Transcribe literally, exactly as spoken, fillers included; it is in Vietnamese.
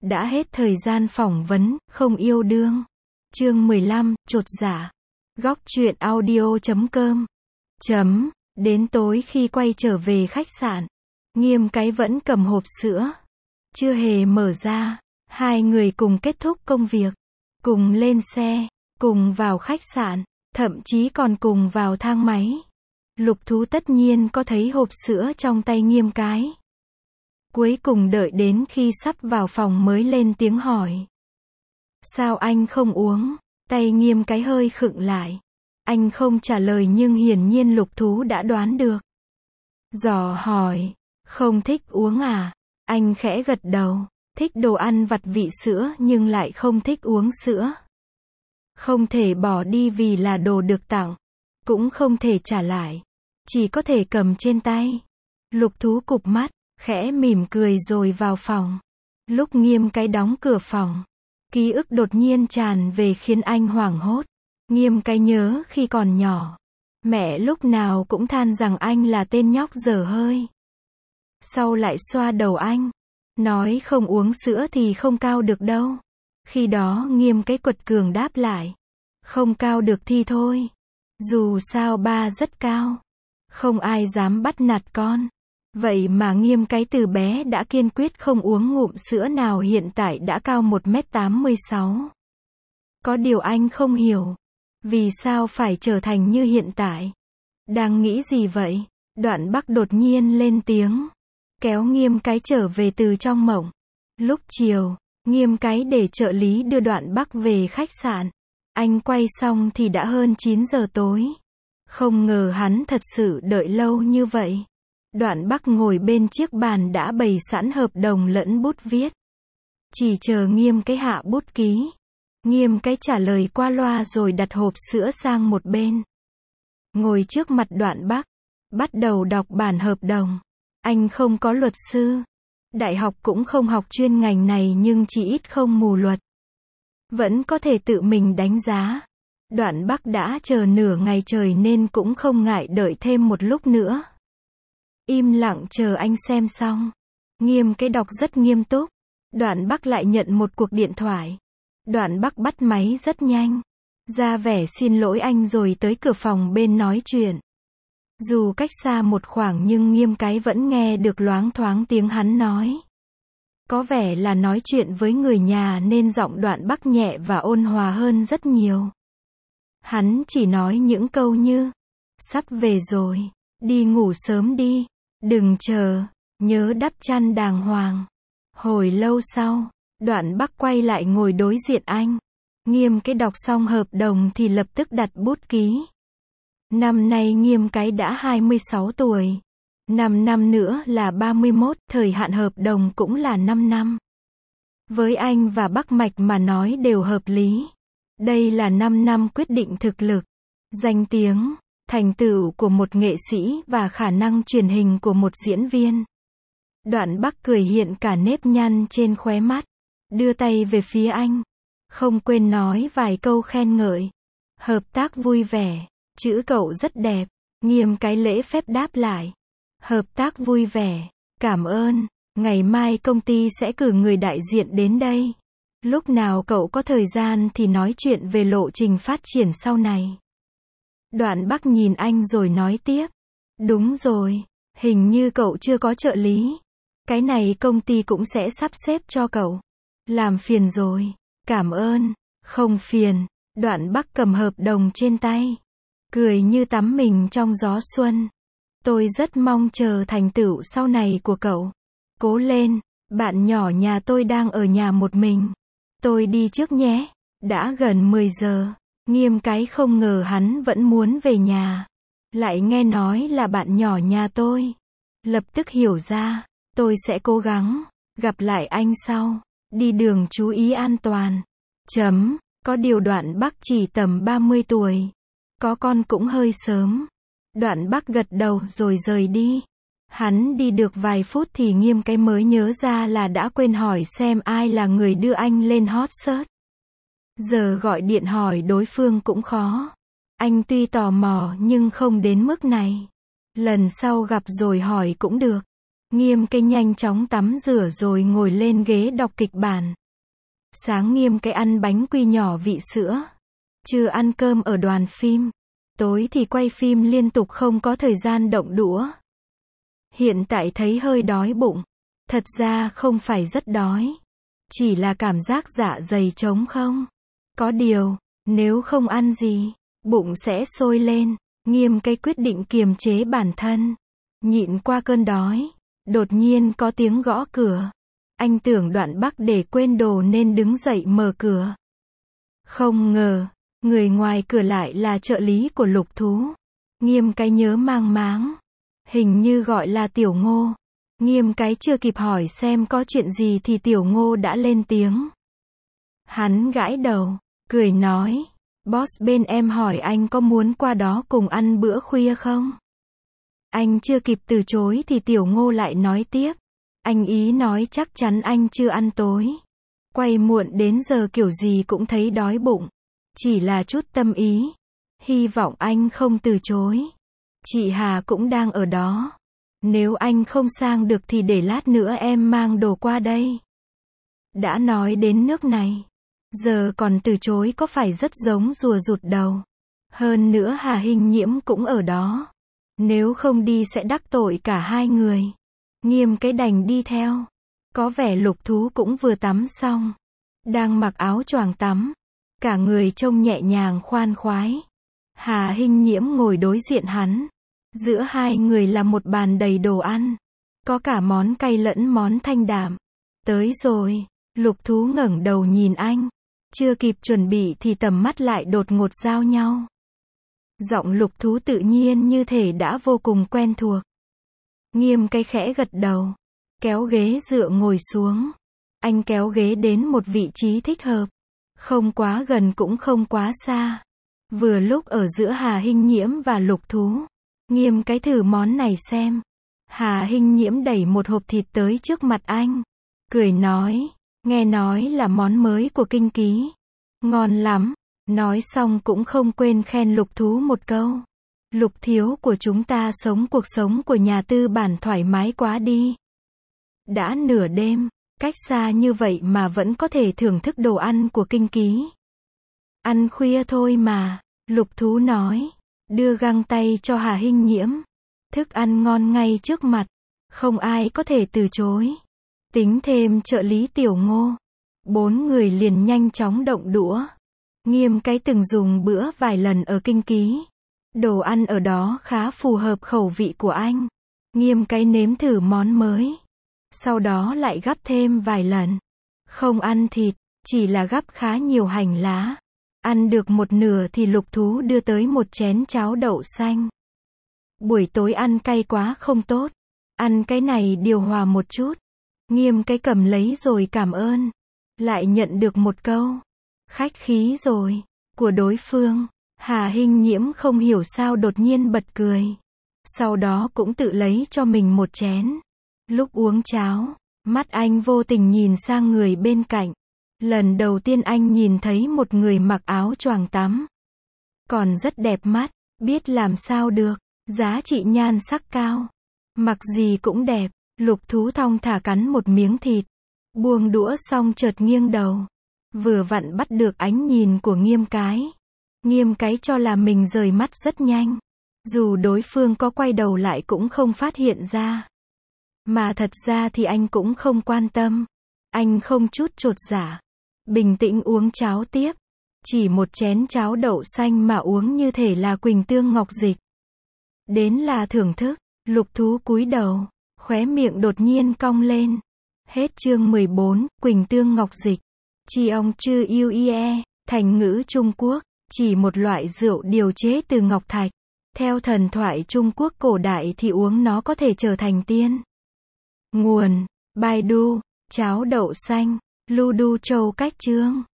Đã hết thời gian phỏng vấn, không yêu đương. Chương mười lăm, chột dạ. Góc truyện audio chấm com. Chấm. Đến tối khi quay trở về khách sạn, Nghiêm cái vẫn cầm hộp sữa. Chưa hề mở ra. Hai người cùng kết thúc công việc. Cùng lên xe. Cùng vào khách sạn. Thậm chí còn cùng vào thang máy. Lục Thú tất nhiên có thấy hộp sữa trong tay Nghiêm cái. Cuối cùng đợi đến khi sắp vào phòng mới lên tiếng hỏi. Sao anh không uống? Tay Nghiêm cái hơi khựng lại. Anh không trả lời nhưng hiển nhiên Lục Thú đã đoán được. Dò hỏi. Không thích uống à? Anh khẽ gật đầu. Thích đồ ăn vặt vị sữa nhưng lại không thích uống sữa. Không thể bỏ đi vì là đồ được tặng. Cũng không thể trả lại. Chỉ có thể cầm trên tay. Lục Thú cụp mắt, khẽ mỉm cười rồi vào phòng. Lúc Nghiêm cái đóng cửa phòng, ký ức đột nhiên tràn về khiến anh hoảng hốt. Nghiêm cái nhớ khi còn nhỏ, mẹ lúc nào cũng than rằng anh là tên nhóc dở hơi. Sau lại xoa đầu anh, nói không uống sữa thì không cao được đâu. Khi đó Nghiêm cái quật cường đáp lại. Không cao được thì thôi. Dù sao ba rất cao. Không ai dám bắt nạt con. Vậy mà Nghiêm cái từ bé đã kiên quyết không uống ngụm sữa nào, hiện tại đã cao một mét tám mươi sáu. Có điều anh không hiểu. Vì sao phải trở thành như hiện tại? Đang nghĩ gì vậy? Đoạn Bắc đột nhiên lên tiếng. Kéo Nghiêm cái trở về từ trong mộng. Lúc chiều, Nghiêm cái để trợ lý đưa Đoạn Bắc về khách sạn. Anh quay xong thì đã hơn chín giờ tối. Không ngờ hắn thật sự đợi lâu như vậy. Đoạn Bắc ngồi bên chiếc bàn đã bày sẵn hợp đồng lẫn bút viết. Chỉ chờ Nghiêm cái hạ bút ký. Nghiêm cái trả lời qua loa rồi đặt hộp sữa sang một bên. Ngồi trước mặt Đoạn Bắc, bắt đầu đọc bản hợp đồng. Anh không có luật sư. Đại học cũng không học chuyên ngành này nhưng chỉ ít không mù luật. Vẫn có thể tự mình đánh giá. Đoạn Bắc đã chờ nửa ngày trời nên cũng không ngại đợi thêm một lúc nữa. Im lặng chờ anh xem xong. Nghiêm cái đọc rất nghiêm túc. Đoạn Bắc lại nhận một cuộc điện thoại. Đoạn Bắc bắt máy rất nhanh. Ra vẻ xin lỗi anh rồi tới cửa phòng bên nói chuyện. Dù cách xa một khoảng nhưng Nghiêm cái vẫn nghe được loáng thoáng tiếng hắn nói. Có vẻ là nói chuyện với người nhà nên giọng Đoạn Bắc nhẹ và ôn hòa hơn rất nhiều. Hắn chỉ nói những câu như, sắp về rồi, đi ngủ sớm đi, đừng chờ, nhớ đắp chăn đàng hoàng. Hồi lâu sau, Đoạn Bắc quay lại ngồi đối diện anh. Nghiêm cái đọc xong hợp đồng thì lập tức đặt bút ký. Năm nay Nghiêm cái đã hai mươi sáu tuổi. năm năm nữa là ba mươi mốt, thời hạn hợp đồng cũng là năm năm. Với anh và Bắc Mạch mà nói đều hợp lý. Đây là năm năm quyết định thực lực, danh tiếng, thành tựu của một nghệ sĩ và khả năng truyền hình của một diễn viên. Đoạn Bắc cười hiện cả nếp nhăn trên khóe mắt, đưa tay về phía anh, không quên nói vài câu khen ngợi. Hợp tác vui vẻ, chữ cậu rất đẹp. Nghiêm cái lễ phép đáp lại. Hợp tác vui vẻ, cảm ơn, ngày mai công ty sẽ cử người đại diện đến đây. Lúc nào cậu có thời gian thì nói chuyện về lộ trình phát triển sau này. Đoạn Bắc nhìn anh rồi nói tiếp. Đúng rồi, hình như cậu chưa có trợ lý. Cái này công ty cũng sẽ sắp xếp cho cậu. Làm phiền rồi, cảm ơn, không phiền. Đoạn Bắc cầm hợp đồng trên tay, cười như tắm mình trong gió xuân. Tôi rất mong chờ thành tựu sau này của cậu. Cố lên, bạn nhỏ nhà tôi đang ở nhà một mình. Tôi đi trước nhé. Đã gần mười giờ. Nghiêm cái không ngờ hắn vẫn muốn về nhà. Lại nghe nói là bạn nhỏ nhà tôi. Lập tức hiểu ra. Tôi sẽ cố gắng. Gặp lại anh sau. Đi đường chú ý an toàn. Chấm. Có điều Đoạn Bắc chỉ tầm ba mươi tuổi. Có con cũng hơi sớm. Đoạn Bắc gật đầu rồi rời đi. Hắn đi được vài phút thì Nghiêm cái mới nhớ ra là đã quên hỏi xem ai là người đưa anh lên hot search. Giờ gọi điện hỏi đối phương cũng khó. Anh tuy tò mò nhưng không đến mức này. Lần sau gặp rồi hỏi cũng được. Nghiêm cái nhanh chóng tắm rửa rồi ngồi lên ghế đọc kịch bản. Sáng Nghiêm cái ăn bánh quy nhỏ vị sữa. Trưa ăn cơm ở đoàn phim. Tối thì quay phim liên tục không có thời gian động đũa. Hiện tại thấy hơi đói bụng. Thật ra không phải rất đói. Chỉ là cảm giác dạ dày trống không. Có điều, nếu không ăn gì, bụng sẽ sôi lên. Nghiêm cái quyết định kiềm chế bản thân. Nhịn qua cơn đói. Đột nhiên có tiếng gõ cửa. Anh tưởng Đoạn Bắc để quên đồ nên đứng dậy mở cửa. Không ngờ, người ngoài cửa lại là trợ lý của Lục Thú. Nghiêm cái nhớ mang máng. Hình như gọi là Tiểu Ngô. Nghiêm cái chưa kịp hỏi xem có chuyện gì thì Tiểu Ngô đã lên tiếng. Hắn gãi đầu, cười nói, boss bên em hỏi anh có muốn qua đó cùng ăn bữa khuya không? Anh chưa kịp từ chối thì Tiểu Ngô lại nói tiếp. Anh ý nói chắc chắn anh chưa ăn tối. Quay muộn đến giờ kiểu gì cũng thấy đói bụng. Chỉ là chút tâm ý. Hy vọng anh không từ chối. Chị Hà cũng đang ở đó. Nếu anh không sang được thì để lát nữa em mang đồ qua đây. Đã nói đến nước này. Giờ còn từ chối có phải rất giống rùa rụt đầu. Hơn nữa Hà Hinh Nhiễm cũng ở đó. Nếu không đi sẽ đắc tội cả hai người. Nghiêm cái đành đi theo. Có vẻ Lục Thú cũng vừa tắm xong. Đang mặc áo choàng tắm. Cả người trông nhẹ nhàng khoan khoái. Hà Hinh Nhiễm ngồi đối diện hắn. Giữa hai người là một bàn đầy đồ ăn. Có cả món cay lẫn món thanh đạm. Tới rồi. Lục Thú ngẩng đầu nhìn anh. Chưa kịp chuẩn bị thì tầm mắt lại đột ngột giao nhau. Giọng Lục Thú tự nhiên như thể đã vô cùng quen thuộc. Nghiêm cái khẽ gật đầu. Kéo ghế dựa ngồi xuống. Anh kéo ghế đến một vị trí thích hợp. Không quá gần cũng không quá xa. Vừa lúc ở giữa Hà Hinh Nhiễm và Lục Thú. Nghiêm cái thử món này xem. Hà Hinh Nhiễm đẩy một hộp thịt tới trước mặt anh. Cười nói. Nghe nói là món mới của Kinh Ký. Ngon lắm. Nói xong cũng không quên khen Lục Thú một câu. Lục thiếu của chúng ta sống cuộc sống của nhà tư bản thoải mái quá đi. Đã nửa đêm, cách xa như vậy mà vẫn có thể thưởng thức đồ ăn của Kinh Ký. Ăn khuya thôi mà, Lục Thú nói. Đưa găng tay cho Hà Hinh Nhiễm. Thức ăn ngon ngay trước mặt. Không ai có thể từ chối. Tính thêm trợ lý Tiểu Ngô. Bốn người liền nhanh chóng động đũa. Nghiêm cái từng dùng bữa vài lần ở Kinh Ký. Đồ ăn ở đó khá phù hợp khẩu vị của anh. Nghiêm cái nếm thử món mới. Sau đó lại gắp thêm vài lần. Không ăn thịt, chỉ là gắp khá nhiều hành lá. Ăn được một nửa thì Lục Thú đưa tới một chén cháo đậu xanh. Buổi tối ăn cay quá không tốt. Ăn cái này điều hòa một chút. Nghiêm cái cầm lấy rồi cảm ơn. Lại nhận được một câu. Khách khí rồi. Của đối phương. Hà Hinh Nhiễm không hiểu sao đột nhiên bật cười. Sau đó cũng tự lấy cho mình một chén. Lúc uống cháo, mắt anh vô tình nhìn sang người bên cạnh. Lần đầu tiên anh nhìn thấy một người mặc áo choàng tắm. Còn rất đẹp mắt, biết làm sao được, giá trị nhan sắc cao. Mặc gì cũng đẹp, Lục Thú thong thả cắn một miếng thịt. Buông đũa xong chợt nghiêng đầu. Vừa vặn bắt được ánh nhìn của Nghiêm cái. Nghiêm cái cho là mình rời mắt rất nhanh. Dù đối phương có quay đầu lại cũng không phát hiện ra. Mà thật ra thì anh cũng không quan tâm. Anh không chút chột dạ. Bình tĩnh uống cháo tiếp. Chỉ một chén cháo đậu xanh mà uống như thể là Quỳnh Tương Ngọc Dịch. Đến là thưởng thức. Lục Thú cúi đầu. Khóe miệng đột nhiên cong lên. Hết chương mười bốn, Quỳnh Tương Ngọc Dịch. Chi ông chư yêu ie, thành ngữ Trung Quốc. Chỉ một loại rượu điều chế từ ngọc thạch. Theo thần thoại Trung Quốc cổ đại thì uống nó có thể trở thành tiên. Nguồn: Baidu, cháo đậu xanh, Lu Du Châu Cách Chương.